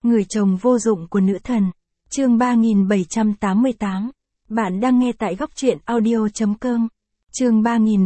Người chồng vô dụng của nữ thần. Chương 3788. Bạn đang nghe tại góc truyện audio.com. Chương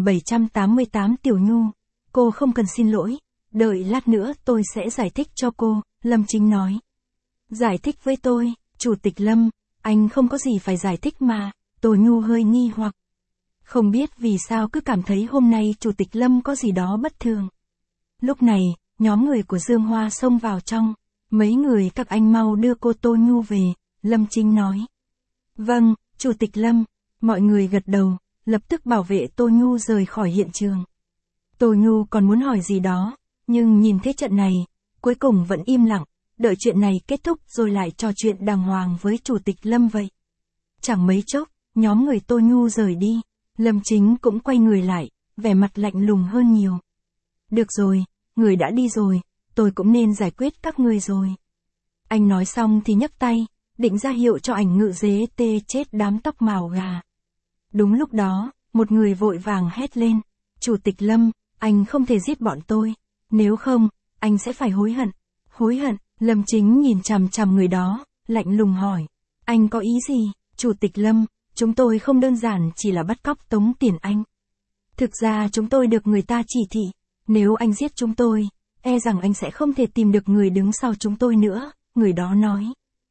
3788 Tiểu Nhu. Cô không cần xin lỗi. Đợi lát nữa tôi sẽ giải thích cho cô, Lâm Chính nói. Giải thích với tôi, Chủ tịch Lâm, anh không có gì phải giải thích mà. Tô Nhu hơi nghi hoặc. Không biết vì sao cứ cảm thấy hôm nay Chủ tịch Lâm có gì đó bất thường. Lúc này, nhóm người của Dương Hoa xông vào trong. Mấy người các anh mau đưa cô Tô Nhu về, Lâm Chính nói. Vâng, Chủ tịch Lâm, mọi người gật đầu, lập tức bảo vệ Tô Nhu rời khỏi hiện trường. Tô Nhu còn muốn hỏi gì đó, nhưng nhìn thế trận này, cuối cùng vẫn im lặng, đợi chuyện này kết thúc rồi lại trò chuyện đàng hoàng với Chủ tịch Lâm vậy. Chẳng mấy chốc, nhóm người Tô Nhu rời đi, Lâm Chính cũng quay người lại, vẻ mặt lạnh lùng hơn nhiều. Được rồi, người đã đi rồi, tôi cũng nên giải quyết các ngươi rồi. Anh nói xong thì nhấc tay, định ra hiệu cho ảnh ngự dế tê chết đám tóc màu gà. Đúng lúc đó, một người vội vàng hét lên, Chủ tịch Lâm, anh không thể giết bọn tôi, nếu không, anh sẽ phải hối hận. Hối hận, Lâm Chính nhìn chằm chằm người đó, lạnh lùng hỏi, anh có ý gì, Chủ tịch Lâm, chúng tôi không đơn giản chỉ là bắt cóc tống tiền anh. Thực ra chúng tôi được người ta chỉ thị, nếu anh giết chúng tôi, e rằng anh sẽ không thể tìm được người đứng sau chúng tôi nữa, người đó nói.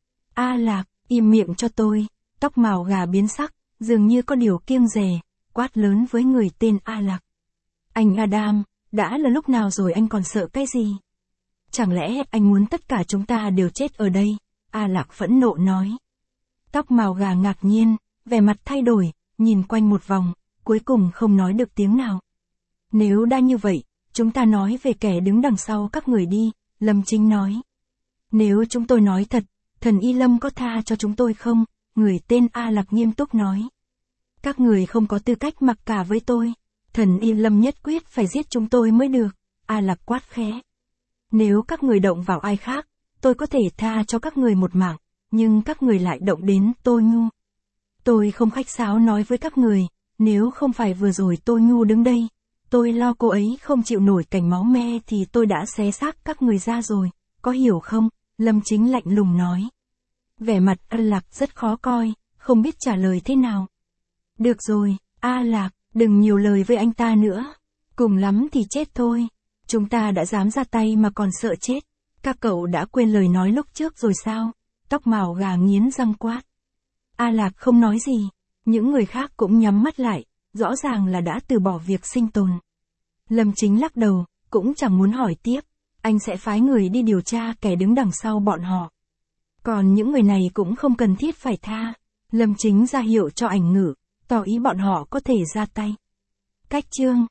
A Lạc, im miệng cho tôi, tóc màu gà biến sắc, dường như có điều kiêng dè, quát lớn với người tên A Lạc. Anh Adam, đã là lúc nào rồi anh còn sợ cái gì? Chẳng lẽ anh muốn tất cả chúng ta đều chết ở đây? A Lạc phẫn nộ nói. Tóc màu gà ngạc nhiên, vẻ mặt thay đổi, nhìn quanh một vòng, cuối cùng không nói được tiếng nào. Nếu đã như vậy, chúng ta nói về kẻ đứng đằng sau các người đi, Lâm Chính nói. Nếu chúng tôi nói thật, thần Y Lâm có tha cho chúng tôi không? Người tên A Lạc nghiêm túc nói. Các người không có tư cách mặc cả với tôi, thần Y Lâm nhất quyết phải giết chúng tôi mới được, A Lạc quát khẽ. Nếu các người động vào ai khác, tôi có thể tha cho các người một mạng, nhưng các người lại động đến Tô Nhu. Tôi không khách sáo nói với các người, nếu không phải vừa rồi Tô Nhu đứng đây, tôi lo cô ấy không chịu nổi cảnh máu me thì tôi đã xé xác các người ra rồi, có hiểu không? Lâm Chính lạnh lùng nói. Vẻ mặt A Lạc rất khó coi, không biết trả lời thế nào. Được rồi, A Lạc, đừng nhiều lời với anh ta nữa. Cùng lắm thì chết thôi. Chúng ta đã dám ra tay mà còn sợ chết. Các cậu đã quên lời nói lúc trước rồi sao? Tóc màu gà nghiến răng quát. A Lạc không nói gì. Những người khác cũng nhắm mắt lại, rõ ràng là đã từ bỏ việc sinh tồn. Lâm Chính lắc đầu, cũng chẳng muốn hỏi tiếp. Anh sẽ phái người đi điều tra kẻ đứng đằng sau bọn họ. Còn những người này cũng không cần thiết phải tha. Lâm Chính ra hiệu cho ảnh ngự, tỏ ý bọn họ có thể ra tay. Cách chương